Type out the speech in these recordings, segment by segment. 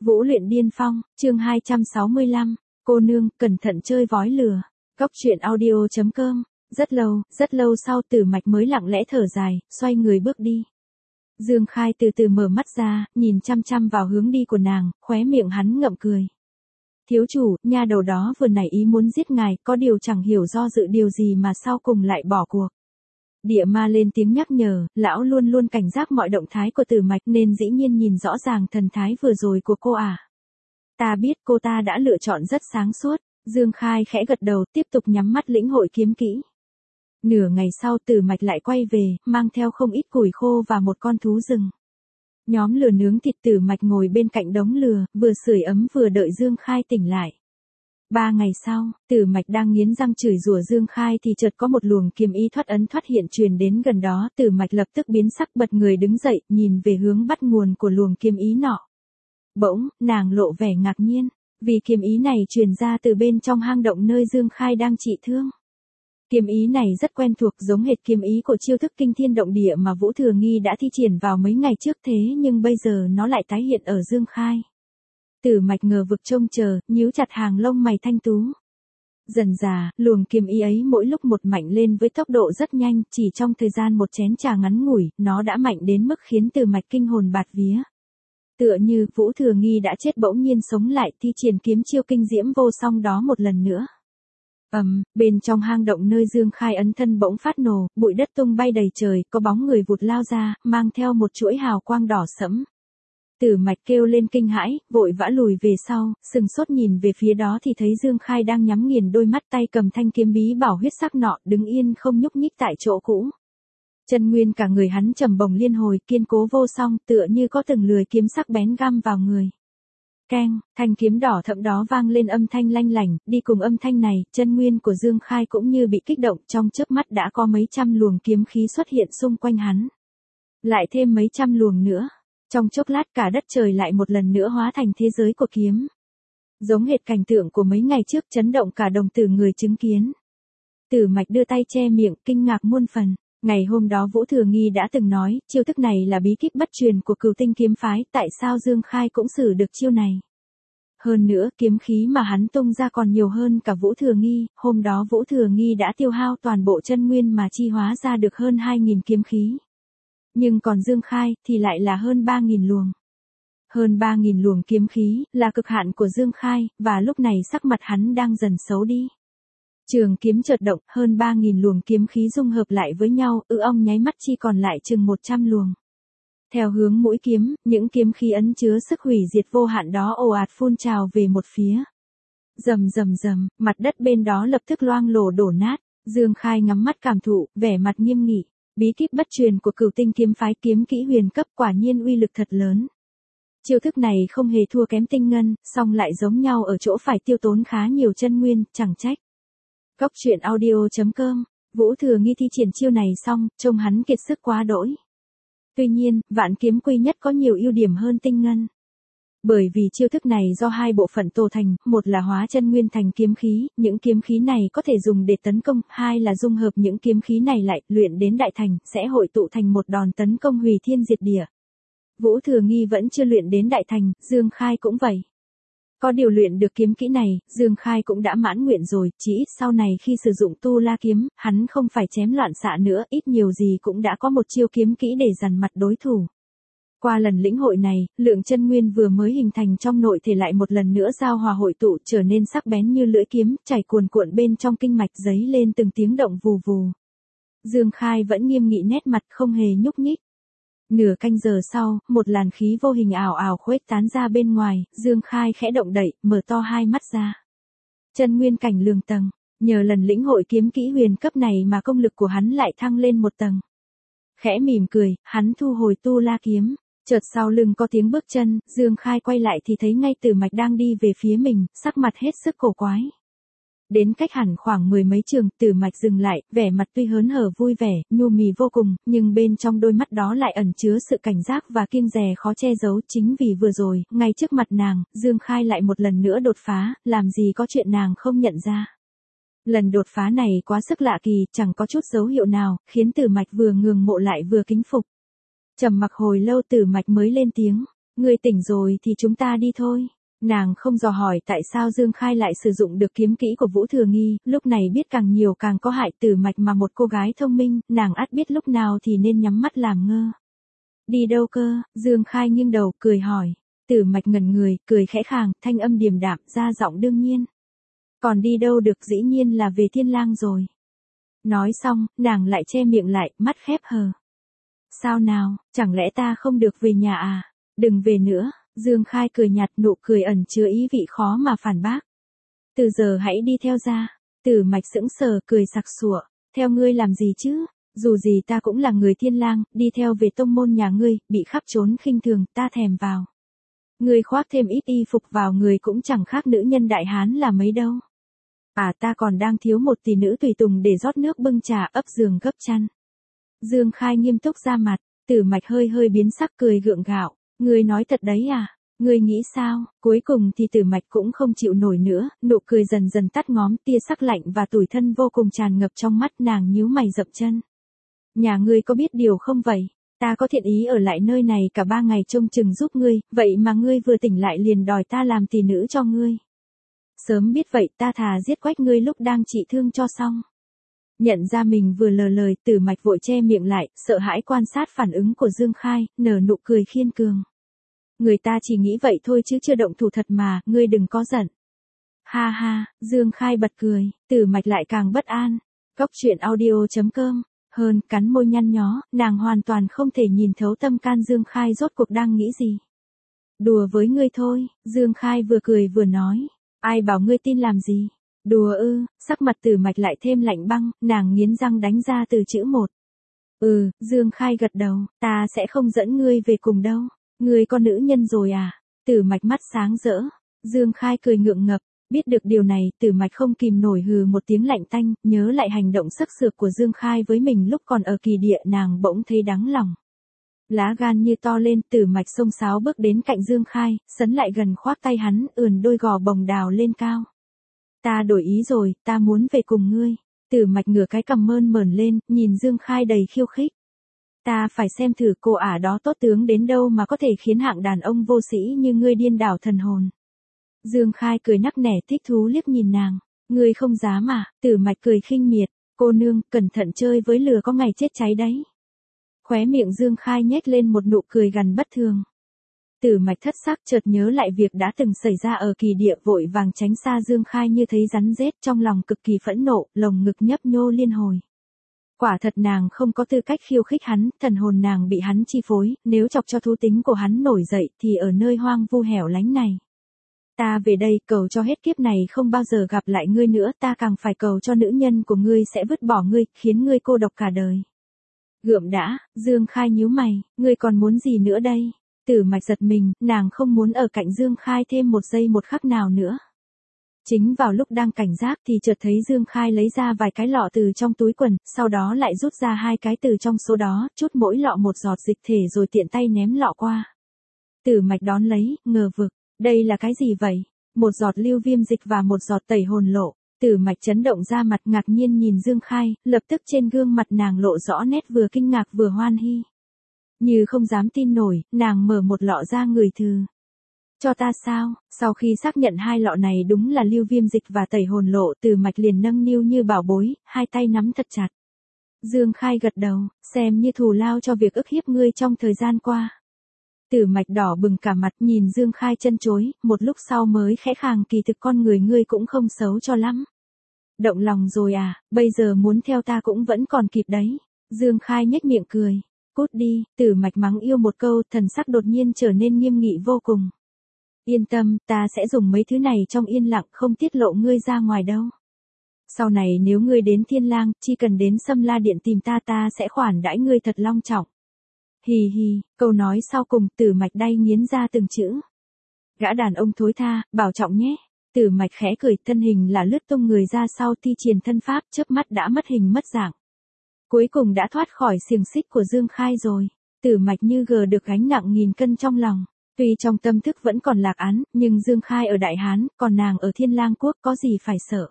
Vũ luyện điên phong, chương 265, cô nương, cẩn thận chơi vói lừa. Góc truyện audio.com. Rất lâu sau Tử Mạch mới lặng lẽ thở dài, xoay người bước đi. Dương Khai từ từ mở mắt ra, nhìn chăm chăm vào hướng đi của nàng, khóe miệng hắn ngậm cười. Thiếu chủ, nha đầu đó vừa nảy ý muốn giết ngài, có điều chẳng hiểu do dự điều gì mà sau cùng lại bỏ cuộc. Địa ma lên tiếng nhắc nhở, lão luôn luôn cảnh giác mọi động thái của Tử Mạch nên dĩ nhiên nhìn rõ ràng thần thái vừa rồi của cô à. Ta biết cô ta đã lựa chọn rất sáng suốt, Dương Khai khẽ gật đầu tiếp tục nhắm mắt lĩnh hội kiếm kỹ. Nửa ngày sau Tử Mạch lại quay về, mang theo không ít củi khô và một con thú rừng. Nhóm lửa nướng thịt Tử Mạch ngồi bên cạnh đống lửa, vừa sưởi ấm vừa đợi Dương Khai tỉnh lại. 3 ngày sau, Tử Mạch đang nghiến răng chửi rủa Dương Khai thì chợt có một luồng kiếm ý thoát ấn thoát hiện truyền đến gần đó, Tử Mạch lập tức biến sắc bật người đứng dậy, nhìn về hướng bắt nguồn của luồng kiếm ý nọ. Bỗng, nàng lộ vẻ ngạc nhiên, vì kiếm ý này truyền ra từ bên trong hang động nơi Dương Khai đang trị thương. Kiếm ý này rất quen thuộc, giống hệt kiếm ý của chiêu thức kinh thiên động địa mà Vũ Thừa Nghi đã thi triển vào mấy ngày trước, thế nhưng bây giờ nó lại tái hiện ở Dương Khai. Tử Mạch ngờ vực trông chờ, nhíu chặt hàng lông mày thanh tú. Dần dà, luồng kiếm ý ấy mỗi lúc một mạnh lên với tốc độ rất nhanh, chỉ trong thời gian một chén trà ngắn ngủi, nó đã mạnh đến mức khiến Tử Mạch kinh hồn bạt vía. Tựa như Vũ Thừa Nghi đã chết bỗng nhiên sống lại, thi triển kiếm chiêu kinh diễm vô song đó một lần nữa. Bên trong hang động nơi Dương Khai ấn thân bỗng phát nổ, bụi đất tung bay đầy trời, có bóng người vụt lao ra, mang theo một chuỗi hào quang đỏ sẫm. Tử Mạch kêu lên kinh hãi, vội vã lùi về sau, sừng sốt nhìn về phía đó thì thấy Dương Khai đang nhắm nghiền đôi mắt, tay cầm thanh kiếm bí bảo huyết sắc nọ, đứng yên không nhúc nhích tại chỗ cũ. Chân nguyên cả người hắn trầm bổng liên hồi, kiên cố vô song, tựa như có từng lưỡi kiếm sắc bén găm vào người. Keng, thanh kiếm đỏ thẫm đó vang lên âm thanh lanh lảnh, đi cùng âm thanh này, chân nguyên của Dương Khai cũng như bị kích động, trong chớp mắt đã có mấy trăm luồng kiếm khí xuất hiện xung quanh hắn. Lại thêm mấy trăm luồng nữa. Trong chốc lát cả đất trời lại một lần nữa hóa thành thế giới của kiếm. Giống hệt cảnh tượng của mấy ngày trước, chấn động cả đồng tử người chứng kiến. Tử Mạch đưa tay che miệng, kinh ngạc muôn phần. Ngày hôm đó Vũ Thừa Nghi đã từng nói, chiêu thức này là bí kíp bất truyền của Cửu Tinh kiếm phái, tại sao Dương Khai cũng sử được chiêu này. Hơn nữa, kiếm khí mà hắn tung ra còn nhiều hơn cả Vũ Thừa Nghi, hôm đó Vũ Thừa Nghi đã tiêu hao toàn bộ chân nguyên mà chi hóa ra được hơn 2.000 kiếm khí. Nhưng còn Dương Khai thì lại là hơn 3.000 luồng. Hơn 3.000 luồng kiếm khí là cực hạn của Dương Khai, và lúc này sắc mặt hắn đang dần xấu đi. Trường kiếm chợt động, hơn 3.000 luồng kiếm khí dung hợp lại với nhau, ong nháy mắt chỉ còn lại chừng 100 luồng. Theo hướng mũi kiếm, những kiếm khí ẩn chứa sức hủy diệt vô hạn đó ồ ạt phun trào về một phía. Rầm rầm rầm, mặt đất bên đó lập tức loang lổ đổ nát. Dương Khai ngắm mắt cảm thụ, vẻ mặt nghiêm nghị. Bí kíp bất truyền của Cửu Tinh kiếm phái, kiếm kỹ huyền cấp, quả nhiên uy lực thật lớn. Chiêu thức này không hề thua kém tinh ngân, song lại giống nhau ở chỗ phải tiêu tốn khá nhiều chân nguyên, chẳng trách. Góc truyện audio.com. Vũ Thừa Nghi thi triển chiêu này xong, trông hắn kiệt sức quá đỗi. Tuy nhiên, Vạn Kiếm Quy Nhất có nhiều ưu điểm hơn tinh ngân. Bởi vì chiêu thức này do hai bộ phận tổ thành, một là hóa chân nguyên thành kiếm khí, những kiếm khí này có thể dùng để tấn công, hai là dung hợp những kiếm khí này lại, luyện đến đại thành, sẽ hội tụ thành một đòn tấn công hủy thiên diệt địa. Vũ Thừa Nghi vẫn chưa luyện đến đại thành, Dương Khai cũng vậy. Có điều luyện được kiếm kỹ này, Dương Khai cũng đã mãn nguyện rồi, chỉ ít sau này khi sử dụng Tu La kiếm, hắn không phải chém loạn xạ nữa, ít nhiều gì cũng đã có một chiêu kiếm kỹ để dằn mặt đối thủ. Qua lần lĩnh hội này, lượng chân nguyên vừa mới hình thành trong nội thể lại một lần nữa giao hòa hội tụ, trở nên sắc bén như lưỡi kiếm, chảy cuồn cuộn bên trong kinh mạch, giấy lên từng tiếng động vù vù. Dương Khai vẫn nghiêm nghị nét mặt, không hề nhúc nhích. Nửa canh giờ sau, một làn khí vô hình ảo ảo khuếch tán ra bên ngoài, Dương Khai khẽ động đậy, mở to hai mắt ra. Chân nguyên cảnh lường tầng, nhờ lần lĩnh hội kiếm kỹ huyền cấp này mà công lực của hắn lại thăng lên một tầng. Khẽ mỉm cười, hắn thu hồi Tu La kiếm. Chợt sau lưng có tiếng bước chân, Dương Khai quay lại thì thấy ngay Tử Mạch đang đi về phía mình, sắc mặt hết sức cổ quái. Đến cách hẳn khoảng 10 mấy trường, Tử Mạch dừng lại, vẻ mặt tuy hớn hở vui vẻ, nhu mì vô cùng, nhưng bên trong đôi mắt đó lại ẩn chứa sự cảnh giác và kiêng dè khó che giấu. Chính vì vừa rồi, ngay trước mặt nàng, Dương Khai lại một lần nữa đột phá, làm gì có chuyện nàng không nhận ra. Lần đột phá này quá sức lạ kỳ, chẳng có chút dấu hiệu nào, khiến Tử Mạch vừa ngưỡng mộ lại vừa kính phục. Trầm mặc hồi lâu Tử Mạch mới lên tiếng, Ngươi tỉnh rồi thì chúng ta đi thôi. Nàng không dò hỏi tại sao Dương Khai lại sử dụng được kiếm kỹ của Vũ Thừa Nghi, lúc này biết càng nhiều càng có hại. Tử Mạch mà một cô gái thông minh, nàng ắt biết lúc nào thì nên nhắm mắt làm ngơ. Đi đâu cơ? Dương Khai nghiêng đầu, cười hỏi. Tử Mạch ngẩn người, cười khẽ khàng, thanh âm điềm đạm, ra giọng đương nhiên. Còn đi đâu được, dĩ nhiên là về Thiên Lang rồi. Nói xong, nàng lại che miệng lại, mắt khép hờ. Sao nào, chẳng lẽ ta không được về nhà à? Đừng về nữa. Dương Khai cười nhạt, nụ cười ẩn chứa ý vị khó mà phản bác. Từ giờ hãy đi theo ra. Tử Mạch sững sờ, cười sặc sụa. Theo ngươi làm gì chứ? Dù gì ta cũng là người Thiên Lang, đi theo về tông môn nhà ngươi, bị khắp trốn khinh thường, ta thèm vào. Ngươi khoác thêm ít y phục vào người cũng chẳng khác nữ nhân đại hán là mấy đâu. À, ta còn đang thiếu một tỷ nữ tùy tùng để rót nước bưng trà, ấp giường gấp chăn. Dương Khai nghiêm túc ra mặt, Tử Mạch hơi hơi biến sắc, cười gượng gạo. Ngươi nói thật đấy à? Ngươi nghĩ sao? Cuối cùng thì Tử Mạch cũng không chịu nổi nữa, nụ cười dần dần tắt ngóm, tia sắc lạnh và tủi thân vô cùng tràn ngập trong mắt. Nàng nhíu mày dậm chân. Nhà ngươi có biết điều không vậy? Ta có thiện ý ở lại nơi này cả 3 ngày trông chừng giúp ngươi, vậy mà ngươi vừa tỉnh lại liền đòi ta làm tỷ nữ cho ngươi. Sớm biết vậy ta thà giết quách ngươi lúc đang trị thương cho xong. Nhận ra mình vừa lờ lời, Tử Mạch vội che miệng lại, sợ hãi quan sát phản ứng của Dương Khai, nở nụ cười khiên cường. Người ta chỉ nghĩ vậy thôi chứ chưa động thủ thật mà, ngươi đừng có giận. Ha ha, Dương Khai bật cười, Tử Mạch lại càng bất an. Cốc truyện audio.com. Hơn, cắn môi nhăn nhó, nàng hoàn toàn không thể nhìn thấu tâm can Dương Khai rốt cuộc đang nghĩ gì. Đùa với ngươi thôi, Dương Khai vừa cười vừa nói. Ai bảo ngươi tin làm gì? Đùa ư? Sắc mặt Tử Mạch lại thêm lạnh băng, nàng nghiến răng đánh ra từ chữ một. Dương Khai gật đầu, ta sẽ không dẫn ngươi về cùng đâu. Ngươi có nữ nhân rồi à? Tử Mạch mắt sáng rỡ. Dương Khai cười ngượng ngập. Biết được điều này, Tử Mạch không kìm nổi hừ một tiếng lạnh tanh, nhớ lại hành động sắc sược của Dương Khai với mình lúc còn ở Kỳ Địa, nàng bỗng thấy đắng lòng. Lá gan như to lên, Tử Mạch xông xáo bước đến cạnh Dương Khai, sấn lại gần khoác tay hắn, ườn đôi gò bồng đào lên cao. Ta đổi ý rồi, ta muốn về cùng ngươi. Tử Mạch ngửa cái cằm mơn mởn lên, nhìn Dương Khai đầy khiêu khích. Ta phải xem thử cô ả đó tốt tướng đến đâu mà có thể khiến hạng đàn ông vô sĩ như ngươi điên đảo thần hồn. Dương Khai cười nắc nẻ thích thú liếc nhìn nàng. Ngươi không dám à? Tử Mạch cười khinh miệt. Cô nương, cẩn thận chơi với lửa có ngày chết cháy đấy. Khóe miệng Dương Khai nhếch lên một nụ cười gằn bất thường. Tử Mạch thất sắc, chợt nhớ lại việc đã từng xảy ra ở Kỳ Địa, vội vàng tránh xa Dương Khai như thấy rắn rết, trong lòng cực kỳ phẫn nộ, lồng ngực nhấp nhô liên hồi. Quả thật nàng không có tư cách khiêu khích hắn, thần hồn nàng bị hắn chi phối, nếu chọc cho thú tính của hắn nổi dậy thì ở nơi hoang vu hẻo lánh này. Ta về đây cầu cho hết kiếp này không bao giờ gặp lại ngươi nữa, ta càng phải cầu cho nữ nhân của ngươi sẽ vứt bỏ ngươi, khiến ngươi cô độc cả đời. Gượm đã, Dương Khai nhíu mày, ngươi còn muốn gì nữa đây? Tử Mạch giật mình, nàng không muốn ở cạnh Dương Khai thêm một giây một khắc nào nữa. Chính vào lúc đang cảnh giác thì chợt thấy Dương Khai lấy ra vài cái lọ từ trong túi quần, sau đó lại rút ra 2 cái từ trong số đó, chút mỗi lọ một giọt dịch thể rồi tiện tay ném lọ qua. Tử Mạch đón lấy, ngờ vực, đây là cái gì vậy? Một giọt lưu viêm dịch và một giọt tẩy hồn lộ. Tử Mạch chấn động ra mặt, ngạc nhiên nhìn Dương Khai, lập tức trên gương mặt nàng lộ rõ nét vừa kinh ngạc vừa hoan hi. Như không dám tin nổi, nàng mở một lọ ra ngửi thử. Cho ta sao? Sau khi xác nhận 2 lọ này đúng là lưu viêm dịch và tẩy hồn lộ, Tử Mạch liền nâng niu như bảo bối, 2 tay nắm thật chặt. Dương Khai gật đầu, xem như thù lao cho việc ức hiếp ngươi trong thời gian qua. Tử Mạch đỏ bừng cả mặt, nhìn Dương Khai chân chối, một lúc sau mới khẽ khàng, kỳ thực con người ngươi cũng không xấu cho lắm. Động lòng rồi à, bây giờ muốn theo ta cũng vẫn còn kịp đấy. Dương Khai nhếch miệng cười. Cút đi, Tử Mạch mắng yêu một câu, thần sắc đột nhiên trở nên nghiêm nghị vô cùng. Yên tâm, ta sẽ dùng mấy thứ này trong yên lặng, không tiết lộ ngươi ra ngoài đâu. Sau này nếu ngươi đến Thiên Lang, chỉ cần đến Sâm La Điện tìm ta, ta sẽ khoản đãi ngươi thật long trọng. Hì hì, câu nói sau cùng, Tử Mạch đay nghiến ra từng chữ. Gã đàn ông thối tha, bảo trọng nhé. Tử Mạch khẽ cười, thân hình là lướt tung người ra sau, thi triển thân pháp, chớp mắt đã mất hình mất dạng. Cuối cùng đã thoát khỏi xiềng xích của Dương Khai rồi. Tử Mạch như gờ được gánh nặng nghìn cân trong lòng. Tuy trong tâm thức vẫn còn lạc án, nhưng Dương Khai ở Đại Hán, còn nàng ở Thiên Lang Quốc, có gì phải sợ.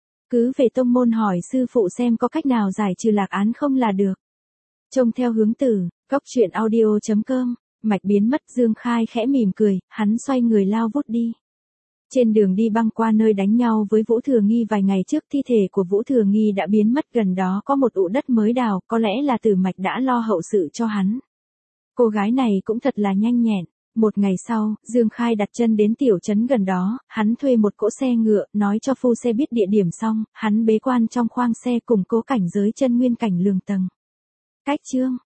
Cứ về tông môn hỏi sư phụ xem có cách nào giải trừ lạc án không là được. Trông theo hướng tử, cốc truyện audio.com Mạch biến mất, Dương Khai khẽ mỉm cười, hắn xoay người lao vút đi. Trên đường đi băng qua nơi đánh nhau với Vũ Thừa Nghi vài ngày trước, thi thể của Vũ Thừa Nghi đã biến mất, gần đó có một ụ đất mới đào, có lẽ là Tử Mạch đã lo hậu sự cho hắn. Cô gái này cũng thật là nhanh nhẹn. Một ngày sau, Dương Khai đặt chân đến tiểu trấn gần đó, hắn thuê một cỗ xe ngựa, nói cho phu xe biết địa điểm xong, hắn bế quan trong khoang xe củng cố cảnh giới chân nguyên cảnh lường tầng. Cách chương